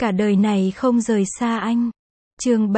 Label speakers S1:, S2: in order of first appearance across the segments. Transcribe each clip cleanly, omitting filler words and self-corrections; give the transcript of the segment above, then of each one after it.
S1: Cả đời này không rời xa anh. Chương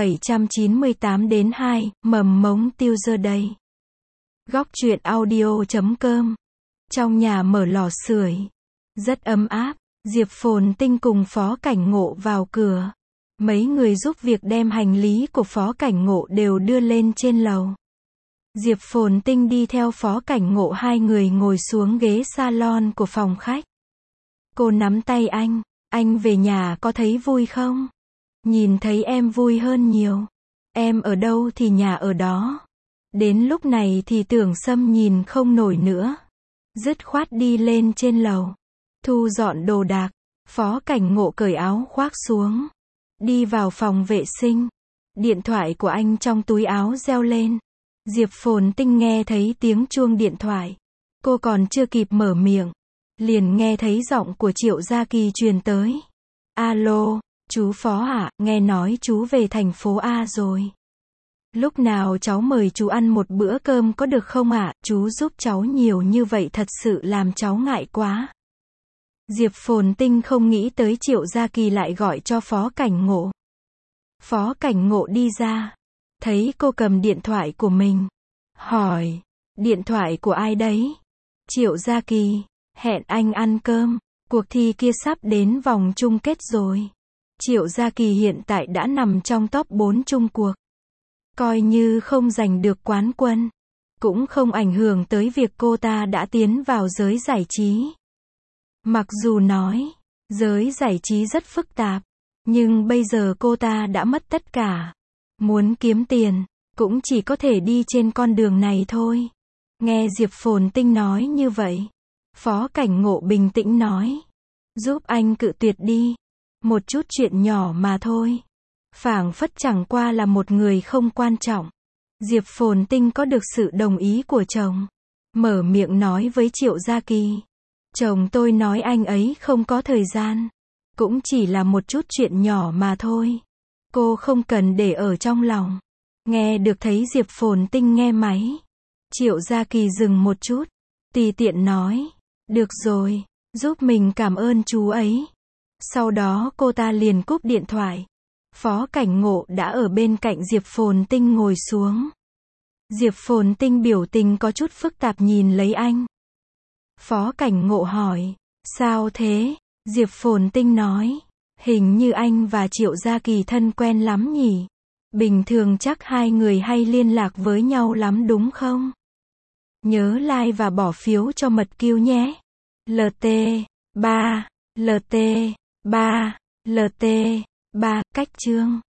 S1: 798 đến 2, mầm mống tiêu giờ đây. Góc truyện audio.com. Trong nhà mở lò sưởi, rất ấm áp. Diệp Phồn Tinh cùng Phó Cảnh Ngộ vào cửa. Mấy người giúp việc đem hành lý của Phó Cảnh Ngộ đều đưa lên trên lầu. Diệp Phồn Tinh đi theo Phó Cảnh Ngộ, hai người ngồi xuống ghế salon của phòng khách. Cô nắm tay anh về nhà có thấy vui không? Nhìn thấy em vui hơn nhiều. Em ở đâu thì nhà ở đó. Đến lúc này thì Tưởng Sâm nhìn không nổi nữa. Dứt khoát đi lên trên lầu. Thu dọn đồ đạc. Phó Cảnh Ngộ cởi áo khoác xuống. Đi vào phòng vệ sinh. Điện thoại của anh trong túi áo reo lên. Diệp Phồn Tinh nghe thấy tiếng chuông điện thoại. Cô còn chưa kịp mở miệng, liền nghe thấy giọng của Triệu Gia Kỳ truyền tới. Alo, chú Phó ạ, nghe nói chú về thành phố A rồi. Lúc nào cháu mời chú ăn một bữa cơm có được không ạ? Chú giúp cháu nhiều như vậy thật sự làm cháu ngại quá. Diệp Phồn Tinh không nghĩ tới Triệu Gia Kỳ lại gọi cho Phó Cảnh Ngộ. Phó Cảnh Ngộ đi ra, thấy cô cầm điện thoại của mình. Hỏi, điện thoại của ai đấy? Triệu Gia Kỳ, hẹn anh ăn cơm. Cuộc thi kia sắp đến vòng chung kết rồi. Triệu Gia Kỳ hiện tại đã nằm trong top 4 chung cuộc. Coi như không giành được quán quân, cũng không ảnh hưởng tới việc cô ta đã tiến vào giới giải trí. Mặc dù nói, giới giải trí rất phức tạp, nhưng bây giờ cô ta đã mất tất cả. Muốn kiếm tiền, cũng chỉ có thể đi trên con đường này thôi. Nghe Diệp Phồn Tinh nói như vậy, Phó Cảnh Ngộ bình tĩnh nói. Giúp anh cự tuyệt đi. Một chút chuyện nhỏ mà thôi. Phảng phất chẳng qua là một người không quan trọng. Diệp Phồn Tinh có được sự đồng ý của chồng. Mở miệng nói với Triệu Gia Kỳ. Chồng tôi nói anh ấy không có thời gian. Cũng chỉ là một chút chuyện nhỏ mà thôi. Cô không cần để ở trong lòng. Nghe được thấy Diệp Phồn Tinh nghe máy. Triệu Gia Kỳ dừng một chút. Tùy tiện nói. Được rồi, giúp mình cảm ơn chú ấy. Sau đó cô ta liền cúp điện thoại. Phó Cảnh Ngộ đã ở bên cạnh Diệp Phồn Tinh ngồi xuống. Diệp Phồn Tinh biểu tình có chút phức tạp nhìn lấy anh. Phó Cảnh Ngộ hỏi, sao thế? Diệp Phồn Tinh nói, hình như anh và Triệu Gia Kỳ thân quen lắm nhỉ? Bình thường chắc hai người hay liên lạc với nhau lắm đúng không? Nhớ like và bỏ phiếu cho Mật Kiêu nhé. LT3, LT3, LT3, cách chương.